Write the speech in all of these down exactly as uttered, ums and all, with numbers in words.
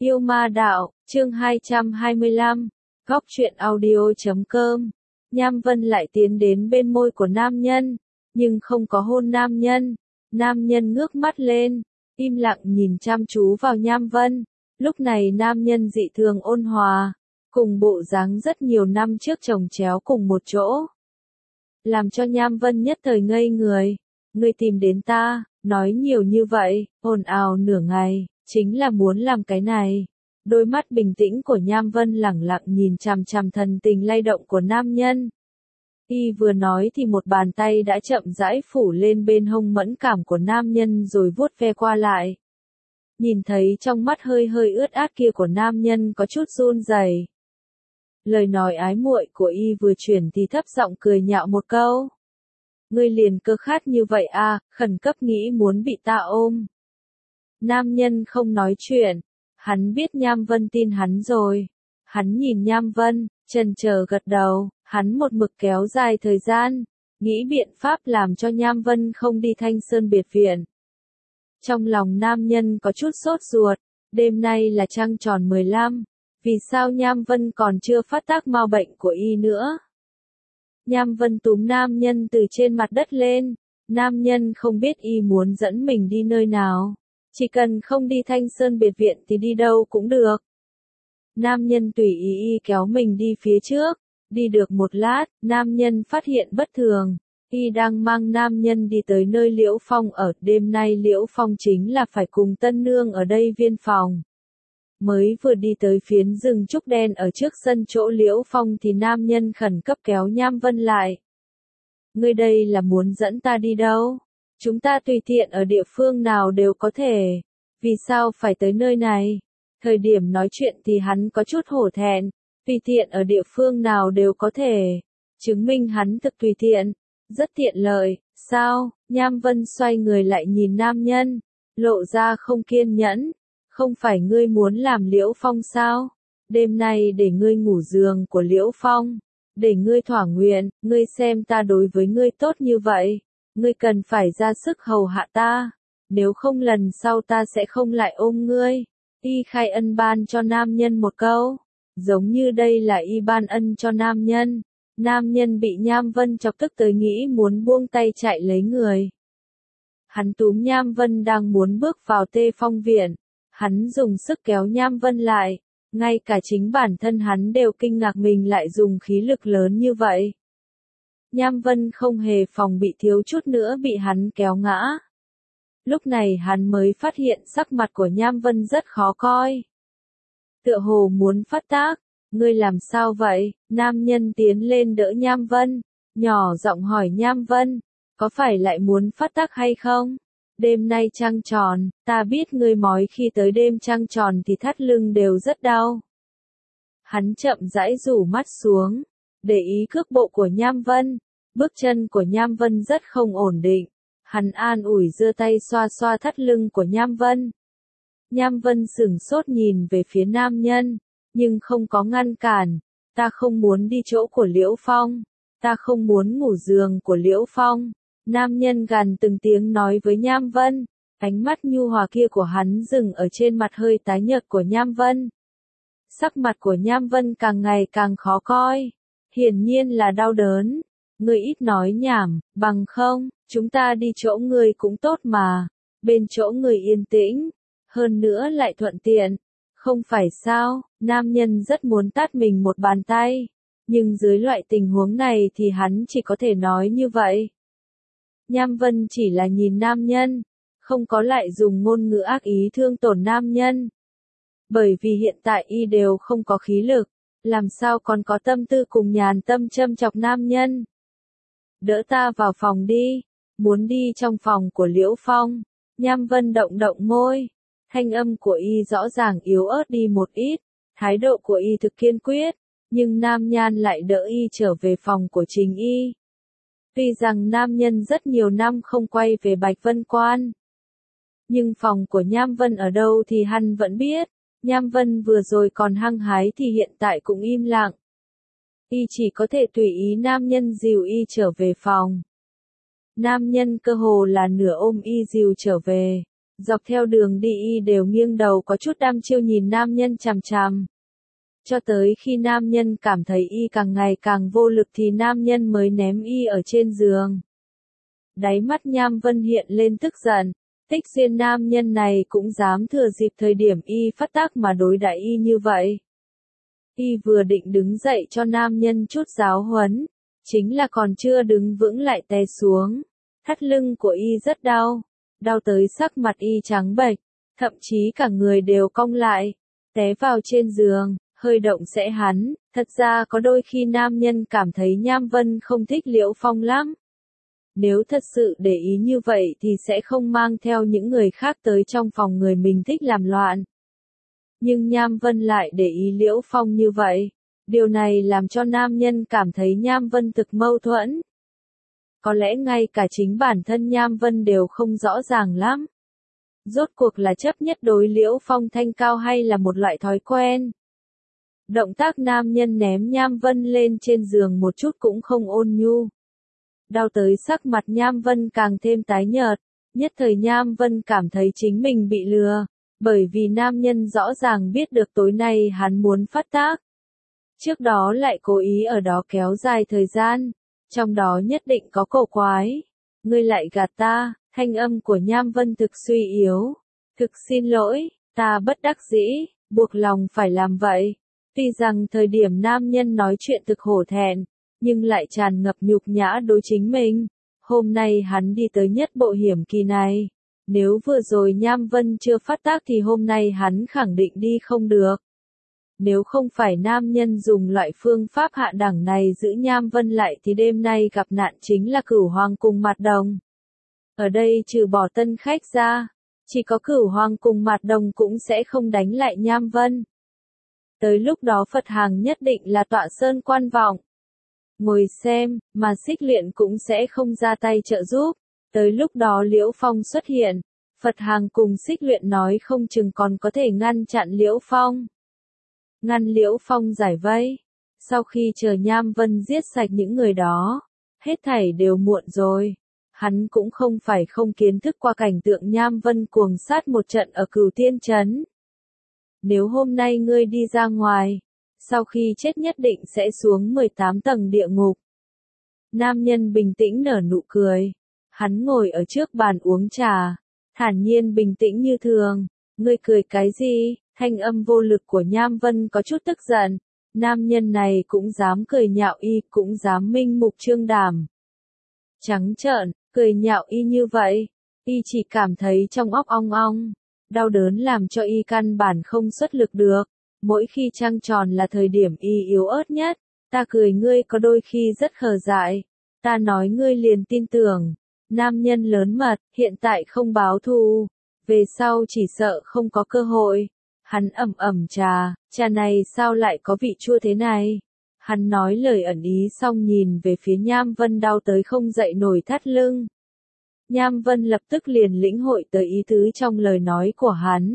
Yêu ma đạo, chương hai trăm hai mươi lăm, góc truyện audio chấm com. Nham Vân lại tiến đến bên môi của nam nhân, nhưng không có hôn nam nhân. Nam nhân ngước mắt lên, im lặng nhìn chăm chú vào Nham Vân. Lúc này nam nhân dị thường ôn hòa, cùng bộ dáng rất nhiều năm trước chồng chéo cùng một chỗ. Làm cho Nham Vân nhất thời ngây người. Ngươi tìm đến ta, nói nhiều như vậy, ồn ào nửa ngày, chính là muốn làm cái này. Đôi mắt bình tĩnh của Nham Vân lẳng lặng nhìn chằm chằm thần tình lay động của nam nhân. Y vừa nói thì một bàn tay đã chậm rãi phủ lên bên hông mẫn cảm của nam nhân rồi vuốt ve qua lại. Nhìn thấy trong mắt hơi hơi ướt át kia của nam nhân có chút run rẩy. Lời nói ái muội của Y vừa chuyển thì thấp giọng cười nhạo một câu. Ngươi liền cơ khát như vậy à, khẩn cấp nghĩ muốn bị ta ôm. Nam nhân không nói chuyện, hắn biết Nham Vân tin hắn rồi. Hắn nhìn Nham Vân, chần chờ gật đầu, hắn một mực kéo dài thời gian, nghĩ biện pháp làm cho Nham Vân không đi Thanh Sơn biệt viện. Trong lòng nam nhân có chút sốt ruột, đêm nay là trăng tròn mười lăm, vì sao Nham Vân còn chưa phát tác mau bệnh của Y nữa? Nham Vân túm nam nhân từ trên mặt đất lên, nam nhân không biết Y muốn dẫn mình đi nơi nào, chỉ cần không đi Thanh Sơn biệt viện thì đi đâu cũng được. Nam nhân tùy ý Y kéo mình đi phía trước, đi được một lát, nam nhân phát hiện bất thường, Y đang mang nam nhân đi tới nơi Liễu Phong ở, đêm nay Liễu Phong chính là phải cùng tân nương ở đây viên phòng. Mới vừa đi tới phiến rừng trúc đen ở trước sân chỗ Liễu Phong thì nam nhân khẩn cấp kéo Nham Vân lại. Ngươi đây là muốn dẫn ta đi đâu? Chúng ta tùy tiện ở địa phương nào đều có thể. Vì sao phải tới nơi này? Thời điểm nói chuyện thì hắn có chút hổ thẹn. Tùy tiện ở địa phương nào đều có thể. Chứng minh hắn thực tùy tiện. Rất tiện lợi. Sao? Nham Vân xoay người lại nhìn nam nhân. Lộ ra không kiên nhẫn. Không phải ngươi muốn làm Liễu Phong sao? Đêm nay để ngươi ngủ giường của Liễu Phong. Để ngươi thỏa nguyện, ngươi xem ta đối với ngươi tốt như vậy. Ngươi cần phải ra sức hầu hạ ta. Nếu không lần sau ta sẽ không lại ôm ngươi. Y khai ân ban cho nam nhân một câu. Giống như đây là Y ban ân cho nam nhân. Nam nhân bị Nham Vân chọc tức tới nghĩ muốn buông tay chạy lấy người. Hắn túm Nham Vân đang muốn bước vào Tê Phong viện. Hắn dùng sức kéo Nham Vân lại, ngay cả chính bản thân hắn đều kinh ngạc mình lại dùng khí lực lớn như vậy. Nham Vân không hề phòng bị, thiếu chút nữa bị hắn kéo ngã. Lúc này hắn mới phát hiện sắc mặt của Nham Vân rất khó coi. Tựa hồ muốn phát tác, ngươi làm sao vậy? Nam nhân tiến lên đỡ Nham Vân, nhỏ giọng hỏi Nham Vân, có phải lại muốn phát tác hay không? Đêm nay trăng tròn, ta biết ngươi mói khi tới đêm trăng tròn thì thắt lưng đều rất đau. Hắn chậm rãi rủ mắt xuống, để ý cước bộ của Nham Vân, bước chân của Nham Vân rất không ổn định. Hắn an ủi giơ tay xoa xoa thắt lưng của Nham Vân. Nham Vân sửng sốt nhìn về phía nam nhân, nhưng không có ngăn cản. Ta không muốn đi chỗ của Liễu Phong, ta không muốn ngủ giường của Liễu Phong. Nam nhân gằn từng tiếng nói với Nham Vân, ánh mắt nhu hòa kia của hắn dừng ở trên mặt hơi tái nhợt của Nham Vân. Sắc mặt của Nham Vân càng ngày càng khó coi, hiển nhiên là đau đớn. Ngươi ít nói nhảm, bằng không, chúng ta đi chỗ ngươi cũng tốt mà, bên chỗ ngươi yên tĩnh, hơn nữa lại thuận tiện, không phải sao? Nam nhân rất muốn tát mình một bàn tay, nhưng dưới loại tình huống này thì hắn chỉ có thể nói như vậy. Nham Vân chỉ là nhìn nam nhân, không có lại dùng ngôn ngữ ác ý thương tổn nam nhân. Bởi vì hiện tại Y đều không có khí lực, làm sao còn có tâm tư cùng nhàn tâm châm chọc nam nhân. Đỡ ta vào phòng đi, muốn đi trong phòng của Liễu Phong. Nham Vân động động môi, thanh âm của Y rõ ràng yếu ớt đi một ít, thái độ của Y thực kiên quyết, nhưng nam nhan lại đỡ Y trở về phòng của chính Y. Tuy rằng nam nhân rất nhiều năm không quay về Bạch Vân Quan, nhưng phòng của Nham Vân ở đâu thì hắn vẫn biết. Nham Vân vừa rồi còn hăng hái thì hiện tại cũng im lặng. Y chỉ có thể tùy ý nam nhân dìu Y trở về phòng. Nam nhân cơ hồ là nửa ôm Y dìu trở về. Dọc theo đường đi y đều nghiêng đầu có chút đăm chiêu nhìn nam nhân chằm chằm. Cho tới khi nam nhân cảm thấy y càng ngày càng vô lực thì nam nhân mới ném y ở trên giường. Đáy mắt Nham Vân hiện lên tức giận, Tích Xuyên nam nhân này cũng dám thừa dịp thời điểm y phát tác mà đối đãi y như vậy. Y vừa định đứng dậy cho nam nhân chút giáo huấn, chính là còn chưa đứng vững lại té xuống. Thắt lưng của y rất đau, đau tới sắc mặt y trắng bệch, thậm chí cả người đều cong lại, té vào trên giường, hơi động sẽ hắn. Thật ra có đôi khi nam nhân cảm thấy Nham Vân không thích Liễu Phong lắm. Nếu thật sự để ý như vậy thì sẽ không mang theo những người khác tới trong phòng người mình thích làm loạn. Nhưng Nham Vân lại để ý Liễu Phong như vậy. Điều này làm cho nam nhân cảm thấy Nham Vân thực mâu thuẫn. Có lẽ ngay cả chính bản thân Nham Vân đều không rõ ràng lắm. Rốt cuộc là chấp nhất đối Liễu Phong thanh cao hay là một loại thói quen. Động tác nam nhân ném Nham Vân lên trên giường một chút cũng không ôn nhu. Đau tới sắc mặt Nham Vân càng thêm tái nhợt, nhất thời Nham Vân cảm thấy chính mình bị lừa, bởi vì nam nhân rõ ràng biết được tối nay hắn muốn phát tác. Trước đó lại cố ý ở đó kéo dài thời gian, trong đó nhất định có cổ quái. Ngươi lại gạt ta, thanh âm của Nham Vân thực suy yếu. Thực xin lỗi, ta bất đắc dĩ, buộc lòng phải làm vậy. Tuy rằng thời điểm nam nhân nói chuyện thực hổ thẹn, nhưng lại tràn ngập nhục nhã đối chính mình. Hôm nay hắn đi tới nhất bộ hiểm kỳ này. Nếu vừa rồi Nham Vân chưa phát tác thì hôm nay hắn khẳng định đi không được. Nếu không phải nam nhân dùng loại phương pháp hạ đẳng này giữ Nham Vân lại thì đêm nay gặp nạn chính là Cửu Hoàng cùng Mạt Đồng. Ở đây trừ bỏ tân khách ra, chỉ có Cửu Hoàng cùng Mạt Đồng cũng sẽ không đánh lại Nham Vân. Tới lúc đó Phật Hàng nhất định là tọa sơn quan vọng. Ngồi xem, mà Xích Luyện cũng sẽ không ra tay trợ giúp. Tới lúc đó Liễu Phong xuất hiện, Phật Hàng cùng Xích Luyện nói không chừng còn có thể ngăn chặn Liễu Phong. Ngăn Liễu Phong giải vây. Sau khi chờ Nham Vân giết sạch những người đó, hết thảy đều muộn rồi. Hắn cũng không phải không kiến thức qua cảnh tượng Nham Vân cuồng sát một trận ở Cửu Tiên Trấn. Nếu hôm nay ngươi đi ra ngoài, sau khi chết nhất định sẽ xuống mười tám tầng địa ngục. Nam nhân bình tĩnh nở nụ cười. Hắn ngồi ở trước bàn uống trà, thản nhiên bình tĩnh như thường. Ngươi cười cái gì? Thanh âm vô lực của Nham Vân có chút tức giận. Nam nhân này cũng dám cười nhạo y, cũng dám minh mục trương đảm. Trắng trợn, cười nhạo y như vậy. Y chỉ cảm thấy trong óc ong ong. Đau đớn làm cho y căn bản không xuất lực được. Mỗi khi trăng tròn là thời điểm y yếu ớt nhất. Ta cười ngươi có đôi khi rất khờ dại. Ta nói ngươi liền tin tưởng. Nam nhân lớn mật, hiện tại không báo thù. Về sau chỉ sợ không có cơ hội. Hắn ẩm ẩm trà, trà này sao lại có vị chua thế này? Hắn nói lời ẩn ý xong nhìn về phía Nham Vân đau tới không dậy nổi thắt lưng. Nham Vân lập tức liền lĩnh hội tới ý tứ trong lời nói của hắn.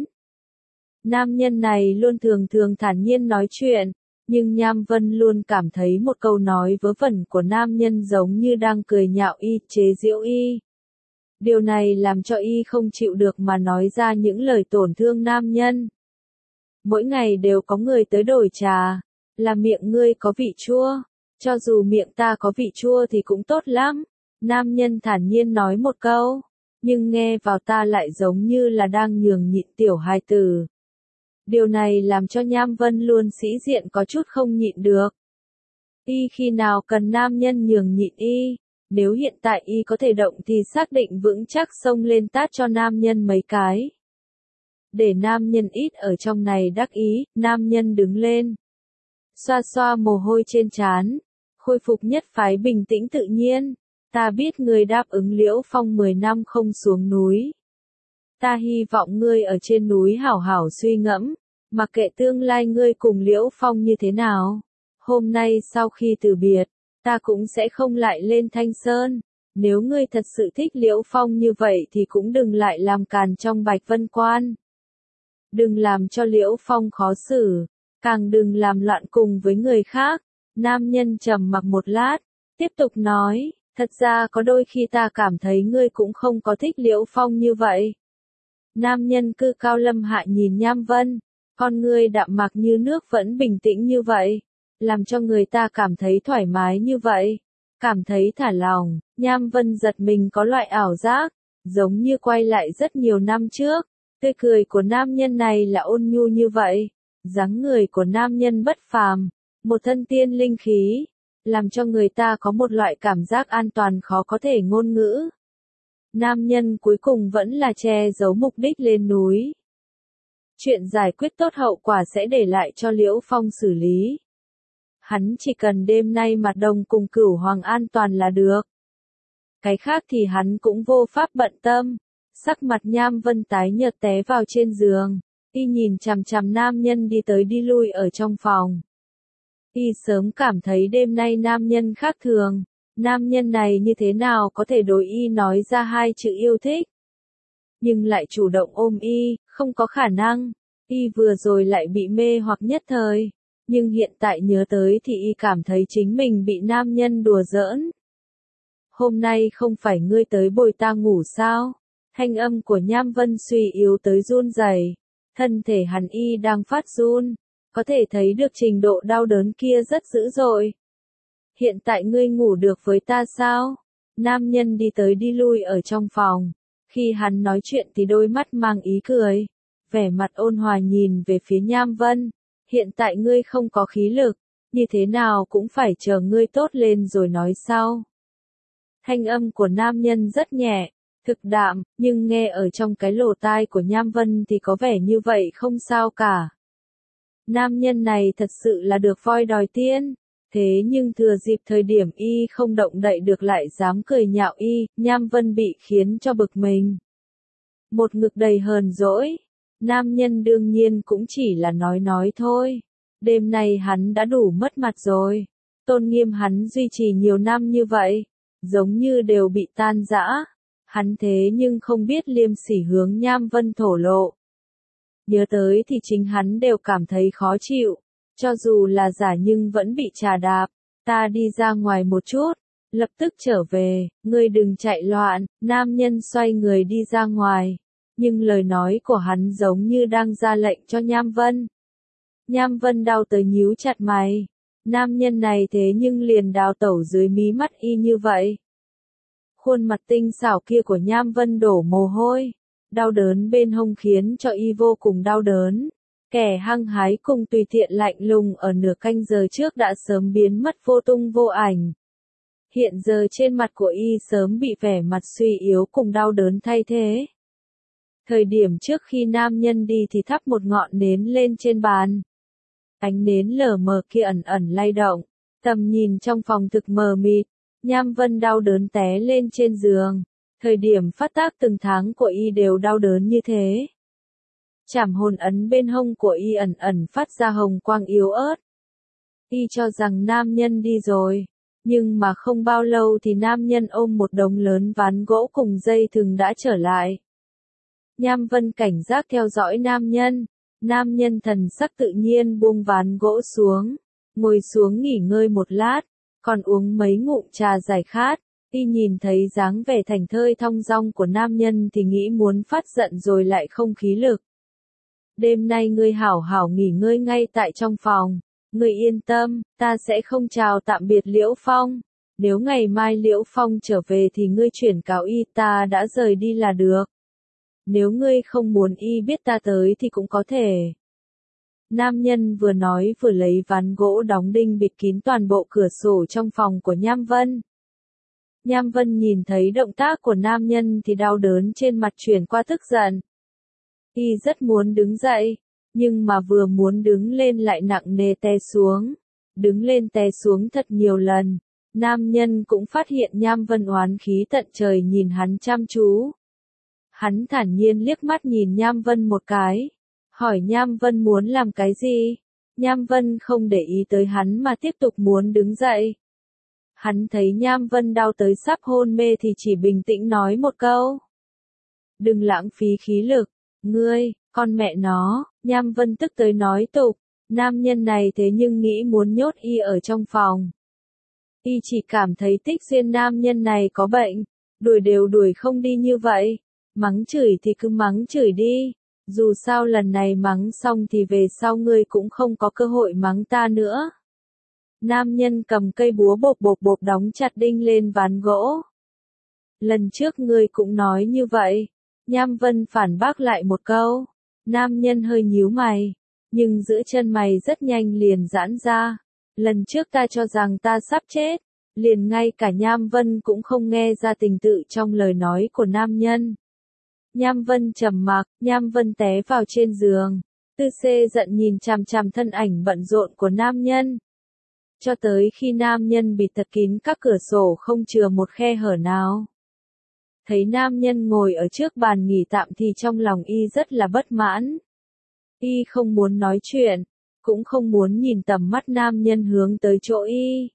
Nam nhân này luôn thường thường thản nhiên nói chuyện, nhưng Nham Vân luôn cảm thấy một câu nói vớ vẩn của nam nhân giống như đang cười nhạo y, chế giễu y. Điều này làm cho y không chịu được mà nói ra những lời tổn thương nam nhân. Mỗi ngày đều có người tới đổi trà, là miệng ngươi có vị chua, cho dù miệng ta có vị chua thì cũng tốt lắm. Nam nhân thản nhiên nói một câu, nhưng nghe vào ta lại giống như là đang nhường nhịn tiểu hài tử. Điều này làm cho Nham Vân luôn sĩ diện có chút không nhịn được. Y khi nào cần nam nhân nhường nhịn y, nếu hiện tại y có thể động thì xác định vững chắc xông lên tát cho nam nhân mấy cái. Để nam nhân ít ở trong này đắc ý, nam nhân đứng lên. Xoa xoa mồ hôi trên trán, khôi phục nhất phái bình tĩnh tự nhiên. Ta biết ngươi đáp ứng Liễu Phong mười năm không xuống núi. Ta hy vọng ngươi ở trên núi hảo hảo suy ngẫm, mặc kệ tương lai ngươi cùng Liễu Phong như thế nào. Hôm nay sau khi từ biệt, ta cũng sẽ không lại lên Thanh Sơn. Nếu ngươi thật sự thích Liễu Phong như vậy thì cũng đừng lại làm càn trong Bạch Vân Quan. Đừng làm cho Liễu Phong khó xử, càng đừng làm loạn cùng với người khác. Nam nhân trầm mặc một lát, tiếp tục nói, thật ra có đôi khi ta cảm thấy ngươi cũng không có thích Liễu Phong như vậy. Nam nhân cư cao lâm hạ nhìn Nham Vân, con ngươi đạm mạc như nước vẫn bình tĩnh như vậy, làm cho người ta cảm thấy thoải mái như vậy, cảm thấy thả lòng. Nham Vân giật mình có loại ảo giác, giống như quay lại rất nhiều năm trước, tươi cười của nam nhân này là ôn nhu như vậy, dáng người của nam nhân bất phàm, một thân tiên linh khí, làm cho người ta có một loại cảm giác an toàn khó có thể ngôn ngữ. Nam nhân cuối cùng vẫn là che giấu mục đích lên núi. Chuyện giải quyết tốt hậu quả sẽ để lại cho Liễu Phong xử lý. Hắn chỉ cần đêm nay mặt đồng cùng Cửu Hoàng an toàn là được. Cái khác thì hắn cũng vô pháp bận tâm. Sắc mặt Nham Vân tái nhợt té vào trên giường. Y nhìn chằm chằm nam nhân đi tới đi lui ở trong phòng. Y sớm cảm thấy đêm nay nam nhân khác thường. Nam nhân này như thế nào có thể đối Y nói ra hai chữ yêu thích. Nhưng lại chủ động ôm Y, không có khả năng. Y vừa rồi lại bị mê hoặc nhất thời. Nhưng hiện tại nhớ tới thì Y cảm thấy chính mình bị nam nhân đùa giỡn. Hôm nay không phải ngươi tới bồi ta ngủ sao? Thanh âm của Nham Vân suy yếu tới run rẩy, thân thể hắn Y đang phát run, có thể thấy được trình độ đau đớn kia rất dữ dội. Hiện tại ngươi ngủ được với ta sao? Nam nhân đi tới đi lui ở trong phòng, khi hắn nói chuyện thì đôi mắt mang ý cười, vẻ mặt ôn hòa nhìn về phía Nham Vân. Hiện tại ngươi không có khí lực, như thế nào cũng phải chờ ngươi tốt lên rồi nói sau. Thanh âm của nam nhân rất nhẹ, thực đạm, nhưng nghe ở trong cái lỗ tai của Nham Vân thì có vẻ như vậy không sao cả. Nam nhân này thật sự là được voi đòi tiên, thế nhưng thừa dịp thời điểm Y không động đậy được lại dám cười nhạo Y, Nham Vân bị khiến cho bực mình. Một ngực đầy hờn dỗi. Nam nhân đương nhiên cũng chỉ là nói nói thôi. Đêm nay hắn đã đủ mất mặt rồi. Tôn nghiêm hắn duy trì nhiều năm như vậy, giống như đều bị tan rã. Hắn thế nhưng không biết liêm sỉ hướng Nham Vân thổ lộ. Nhớ tới thì chính hắn đều cảm thấy khó chịu. Cho dù là giả nhưng vẫn bị trà đạp. Ta đi ra ngoài một chút, lập tức trở về, ngươi đừng chạy loạn. Nam nhân xoay người đi ra ngoài. Nhưng lời nói của hắn giống như đang ra lệnh cho Nham Vân. Nham Vân đau tới nhíu chặt mày. Nam nhân này thế nhưng liền đào tẩu dưới mí mắt Y như vậy. Khuôn mặt tinh xảo kia của Nham Vân đổ mồ hôi. Đau đớn bên hông khiến cho Y vô cùng đau đớn. Kẻ hăng hái cùng tùy tiện lạnh lùng ở nửa canh giờ trước đã sớm biến mất vô tung vô ảnh. Hiện giờ trên mặt của Y sớm bị vẻ mặt suy yếu cùng đau đớn thay thế. Thời điểm trước khi nam nhân đi thì thắp một ngọn nến lên trên bàn. Ánh nến lờ mờ kia ẩn ẩn lay động, tầm nhìn trong phòng thực mờ mịt. Nham Vân đau đớn té lên trên giường. Thời điểm phát tác từng tháng của Y đều đau đớn như thế. Chảm hồn ấn bên hông của Y ẩn ẩn phát ra hồng quang yếu ớt. Y cho rằng nam nhân đi rồi, nhưng mà không bao lâu thì nam nhân ôm một đống lớn ván gỗ cùng dây thừng đã trở lại. Nham Vân cảnh giác theo dõi nam nhân. Nam nhân thần sắc tự nhiên buông ván gỗ xuống, ngồi xuống nghỉ ngơi một lát, còn uống mấy ngụm trà giải khát. Y nhìn thấy dáng vẻ thảnh thơi thong dong của nam nhân thì nghĩ muốn phát giận rồi lại không khí lực. Đêm nay ngươi hảo hảo nghỉ ngơi ngay tại trong phòng. Ngươi yên tâm, ta sẽ không chào tạm biệt Liễu Phong. Nếu ngày mai Liễu Phong trở về thì ngươi chuyển cáo Y ta đã rời đi là được. Nếu ngươi không muốn Y biết ta tới thì cũng có thể. Nam nhân vừa nói vừa lấy ván gỗ đóng đinh bịt kín toàn bộ cửa sổ trong phòng của Nham Vân. Nham Vân nhìn thấy động tác của nam nhân thì đau đớn trên mặt chuyển qua tức giận. Y rất muốn đứng dậy, nhưng mà vừa muốn đứng lên lại nặng nề té xuống. Đứng lên té xuống thật nhiều lần. Nam nhân cũng phát hiện Nham Vân oán khí tận trời nhìn hắn chăm chú. Hắn thản nhiên liếc mắt nhìn Nham Vân một cái. Hỏi Nham Vân muốn làm cái gì? Nham Vân không để ý tới hắn mà tiếp tục muốn đứng dậy. Hắn thấy Nham Vân đau tới sắp hôn mê thì chỉ bình tĩnh nói một câu. Đừng lãng phí khí lực. Ngươi, con mẹ nó. Nham Vân tức tới nói tục. Nam nhân này thế nhưng nghĩ muốn nhốt Y ở trong phòng. Y chỉ cảm thấy Tích Xuyên nam nhân này có bệnh. Đuổi đều đuổi không đi như vậy. Mắng chửi thì cứ mắng chửi đi. Dù sao lần này mắng xong thì về sau ngươi cũng không có cơ hội mắng ta nữa. Nam nhân cầm cây búa bộp bộp bộp đóng chặt đinh lên ván gỗ. Lần trước ngươi cũng nói như vậy. Nham Vân phản bác lại một câu. Nam nhân hơi nhíu mày. Nhưng giữa chân mày rất nhanh liền giãn ra. Lần trước ta cho rằng ta sắp chết. Liền ngay cả Nham Vân cũng không nghe ra tình tự trong lời nói của nam nhân. Nham Vân trầm mặc, Nham Vân té vào trên giường. Tư Xê giận nhìn chằm chằm thân ảnh bận rộn của nam nhân. Cho tới khi nam nhân bịt thật kín các cửa sổ không chừa một khe hở nào. Thấy nam nhân ngồi ở trước bàn nghỉ tạm thì trong lòng y rất là bất mãn. Y không muốn nói chuyện, cũng không muốn nhìn tầm mắt nam nhân hướng tới chỗ y.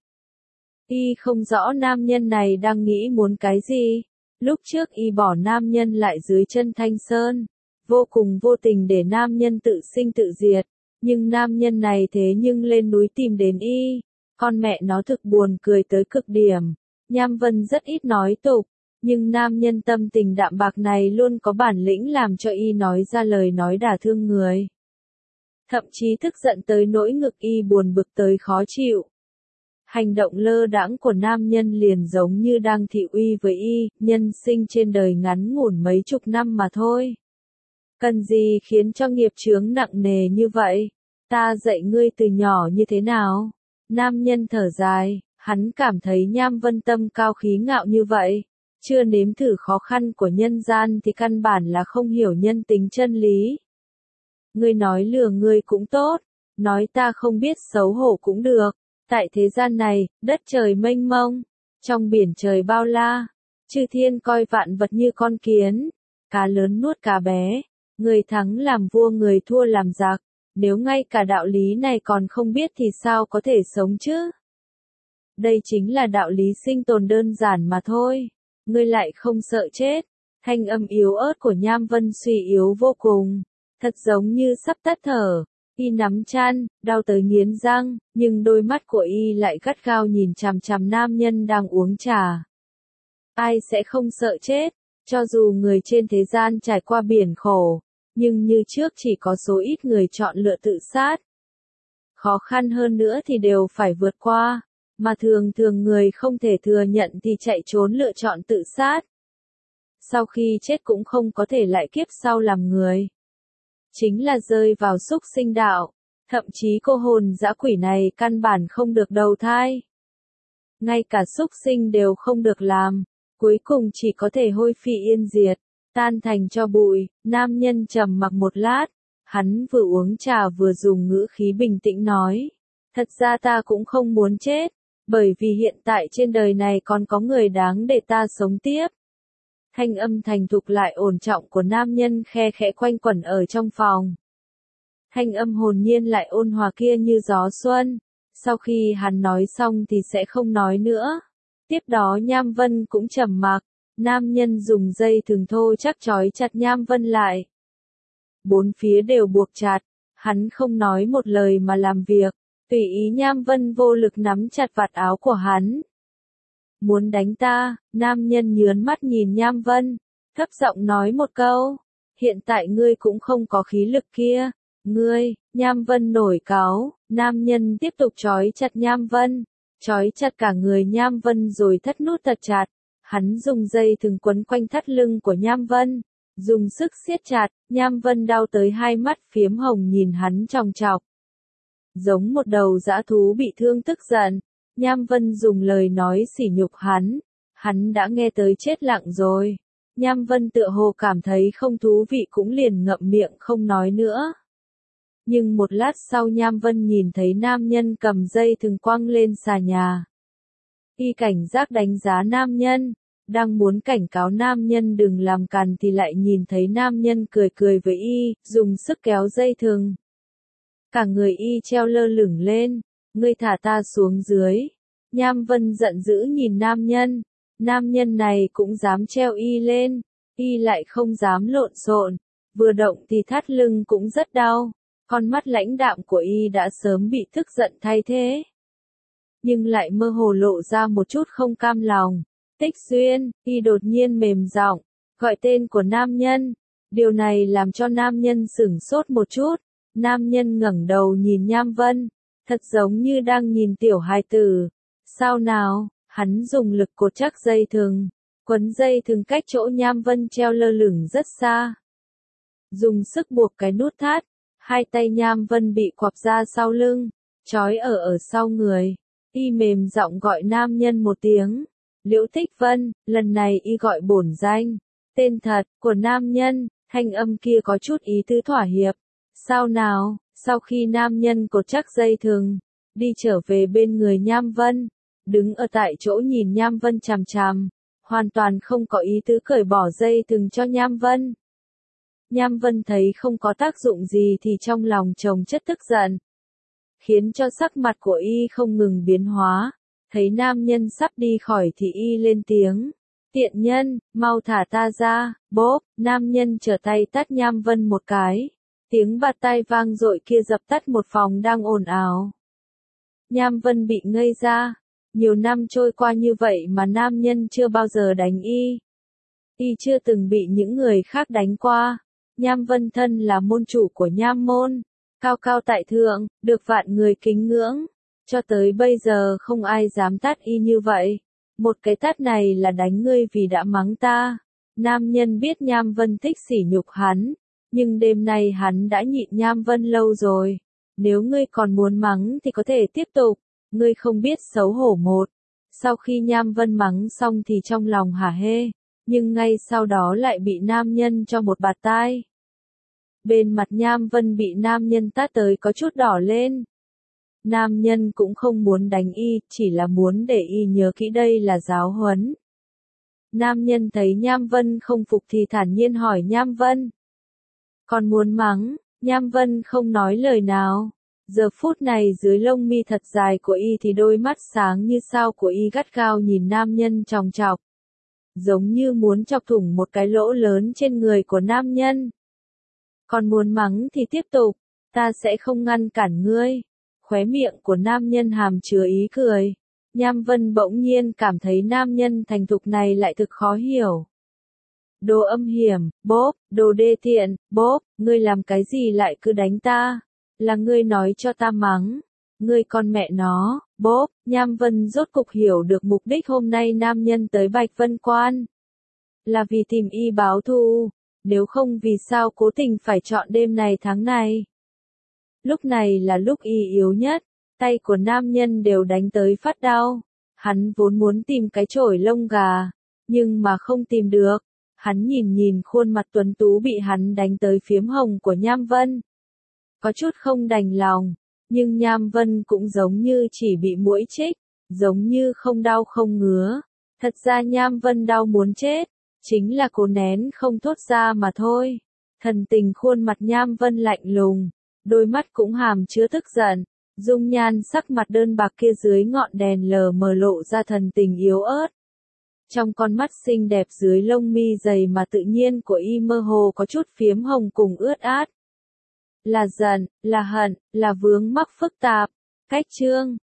Y không rõ nam nhân này đang nghĩ muốn cái gì. Lúc trước y bỏ nam nhân lại dưới chân Thanh Sơn, vô cùng vô tình để nam nhân tự sinh tự diệt, nhưng nam nhân này thế nhưng lên núi tìm đến y, con mẹ nó thực buồn cười tới cực điểm. Nham Vân rất ít nói tục, nhưng nam nhân tâm tình đạm bạc này luôn có bản lĩnh làm cho y nói ra lời nói đả thương người. Thậm chí tức giận tới nỗi ngực y buồn bực tới khó chịu. Hành động lơ đãng của nam nhân liền giống như đang thị uy với y, nhân sinh trên đời ngắn ngủn mấy chục năm mà thôi. Cần gì khiến cho nghiệp chướng nặng nề như vậy? Ta dạy ngươi từ nhỏ như thế nào? Nam nhân thở dài, hắn cảm thấy Nham Vân tâm cao khí ngạo như vậy. Chưa nếm thử khó khăn của nhân gian thì căn bản là không hiểu nhân tính chân lý. Ngươi nói lừa ngươi cũng tốt, nói ta không biết xấu hổ cũng được. Tại thế gian này, đất trời mênh mông, trong biển trời bao la, chư thiên coi vạn vật như con kiến, cá lớn nuốt cá bé, người thắng làm vua người thua làm giặc, nếu ngay cả đạo lý này còn không biết thì sao có thể sống chứ? Đây chính là đạo lý sinh tồn đơn giản mà thôi, ngươi lại không sợ chết. Thanh âm yếu ớt của Nham Vân suy yếu vô cùng, thật giống như sắp tắt thở. Y nắm chăn, đau tới nghiến răng, nhưng đôi mắt của y lại gắt gao nhìn chằm chằm nam nhân đang uống trà. Ai sẽ không sợ chết, cho dù người trên thế gian trải qua biển khổ, nhưng như trước chỉ có số ít người chọn lựa tự sát. Khó khăn hơn nữa thì đều phải vượt qua, mà thường thường người không thể thừa nhận thì chạy trốn lựa chọn tự sát. Sau khi chết cũng không có thể lại kiếp sau làm người. Chính là rơi vào súc sinh đạo, thậm chí cô hồn dã quỷ này căn bản không được đầu thai. Ngay cả súc sinh đều không được làm, cuối cùng chỉ có thể hôi phi yên diệt, tan thành cho bụi. Nam nhân trầm mặc một lát, hắn vừa uống trà vừa dùng ngữ khí bình tĩnh nói, thật ra ta cũng không muốn chết, bởi vì hiện tại trên đời này còn có người đáng để ta sống tiếp. Thanh âm thành thục lại ổn trọng của nam nhân khe khẽ quanh quẩn ở trong phòng. Thanh âm hồn nhiên lại ôn hòa kia như gió xuân. Sau khi hắn nói xong thì sẽ không nói nữa. Tiếp đó Nham Vân cũng trầm mặc. Nam nhân dùng dây thừng thô chắc trói chặt Nham Vân lại. Bốn phía đều buộc chặt. Hắn không nói một lời mà làm việc. Tùy ý Nham Vân vô lực nắm chặt vạt áo của hắn. Muốn đánh ta? Nam nhân nhướn mắt nhìn Nham Vân, thấp giọng nói một câu. Hiện tại ngươi cũng không có khí lực kia. Ngươi, Nham Vân nổi cáu, nam nhân tiếp tục trói chặt Nham Vân. Trói chặt cả người Nham Vân rồi thắt nút thật chặt. Hắn dùng dây thừng quấn quanh thắt lưng của Nham Vân. Dùng sức siết chặt, Nham Vân đau tới hai mắt phiếm hồng nhìn hắn chòng chọc. Giống một đầu dã thú bị thương tức giận. Nham Vân dùng lời nói sỉ nhục hắn, hắn đã nghe tới chết lặng rồi. Nham Vân tựa hồ cảm thấy không thú vị cũng liền ngậm miệng không nói nữa. Nhưng một lát sau Nham Vân nhìn thấy nam nhân cầm dây thừng quăng lên xà nhà. Y cảnh giác đánh giá nam nhân, đang muốn cảnh cáo nam nhân đừng làm càn thì lại nhìn thấy nam nhân cười cười với y, dùng sức kéo dây thừng. Cả người y treo lơ lửng lên. Ngươi thả ta xuống dưới. Nham Vân giận dữ nhìn nam nhân. Nam nhân này cũng dám treo y lên. Y lại không dám lộn xộn. Vừa động thì thắt lưng cũng rất đau. Con mắt lãnh đạm của y đã sớm bị tức giận thay thế. Nhưng lại mơ hồ lộ ra một chút không cam lòng. Tích Xuyên, y đột nhiên mềm giọng, gọi tên của nam nhân. Điều này làm cho nam nhân sửng sốt một chút. Nam nhân ngẩng đầu nhìn Nham Vân, thật giống như đang nhìn tiểu hài tử. Sao nào? Hắn dùng lực cột chắc dây thừng, quấn dây thừng cách chỗ Nham Vân treo lơ lửng rất xa. Dùng sức buộc cái nút thắt, hai tay Nham Vân bị quặp ra sau lưng, trói ở ở sau người. Y mềm giọng gọi nam nhân một tiếng, Liễu Thích Vân, lần này y gọi bổn danh, tên thật của nam nhân, thanh âm kia có chút ý tứ thỏa hiệp. Sao nào? Sau khi nam nhân cột chắc dây thừng, đi trở về bên người Nham Vân, đứng ở tại chỗ nhìn Nham Vân chằm chằm, hoàn toàn không có ý tứ cởi bỏ dây thừng cho Nham Vân. Nham Vân thấy không có tác dụng gì thì trong lòng chồng chất tức giận, khiến cho sắc mặt của y không ngừng biến hóa. Thấy nam nhân sắp đi khỏi thì y lên tiếng, tiện nhân, mau thả ta ra. Bốp, nam nhân trở tay tát Nham Vân một cái. Tiếng bạt tai vang dội kia dập tắt một phòng đang ồn ào. Nham Vân bị ngây ra. Nhiều năm trôi qua như vậy mà nam nhân chưa bao giờ đánh y. Y chưa từng bị những người khác đánh qua. Nham Vân thân là môn chủ của Nham môn, cao cao tại thượng, được vạn người kính ngưỡng. Cho tới bây giờ không ai dám tát y như vậy. Một cái tát này là đánh ngươi vì đã mắng ta. Nam nhân biết Nham Vân thích sỉ nhục hắn, nhưng đêm nay hắn đã nhịn Nham Vân lâu rồi. Nếu ngươi còn muốn mắng thì có thể tiếp tục, ngươi không biết xấu hổ một. Sau khi Nham Vân mắng xong thì trong lòng hả hê, nhưng ngay sau đó lại bị nam nhân cho một bạt tai. Bên mặt Nham Vân bị nam nhân tát tới có chút đỏ lên. Nam nhân cũng không muốn đánh y, chỉ là muốn để y nhớ kỹ đây là giáo huấn. Nam nhân thấy Nham Vân không phục thì thản nhiên hỏi Nham Vân, còn muốn mắng? Nham Vân không nói lời nào. Giờ phút này dưới lông mi thật dài của y thì đôi mắt sáng như sao của y gắt gao nhìn nam nhân chòng chọc, giống như muốn chọc thủng một cái lỗ lớn trên người của nam nhân. Còn muốn mắng thì tiếp tục, ta sẽ không ngăn cản ngươi. Khóe miệng của nam nhân hàm chứa ý cười. Nham Vân bỗng nhiên cảm thấy nam nhân thành thục này lại thực khó hiểu. Đồ âm hiểm, bốp, đồ đê tiện, bốp, ngươi làm cái gì lại cứ đánh ta? Là ngươi nói cho ta mắng. Ngươi con mẹ nó, bốp. Nham Vân rốt cục hiểu được mục đích hôm nay nam nhân tới Bạch Vân Quan. Là vì tìm y báo thù. Nếu không vì sao cố tình phải chọn đêm này tháng này. Lúc này là lúc y yếu nhất. Tay của nam nhân đều đánh tới phát đau. Hắn vốn muốn tìm cái chổi lông gà, nhưng mà không tìm được. Hắn nhìn nhìn khuôn mặt tuấn tú bị hắn đánh tới phiếm hồng của Nham Vân. Có chút không đành lòng, nhưng Nham Vân cũng giống như chỉ bị muỗi chích, giống như không đau không ngứa. Thật ra Nham Vân đau muốn chết, chính là cố nén không thốt ra mà thôi. Thần tình khuôn mặt Nham Vân lạnh lùng, đôi mắt cũng hàm chứa tức giận. Dung nhan sắc mặt đơn bạc kia dưới ngọn đèn lờ mờ lộ ra thần tình yếu ớt. Trong con mắt xinh đẹp dưới lông mi dày mà tự nhiên của y mơ hồ có chút phiếm hồng cùng ướt át. Là giận, là hận, là vướng mắc phức tạp. Cách chương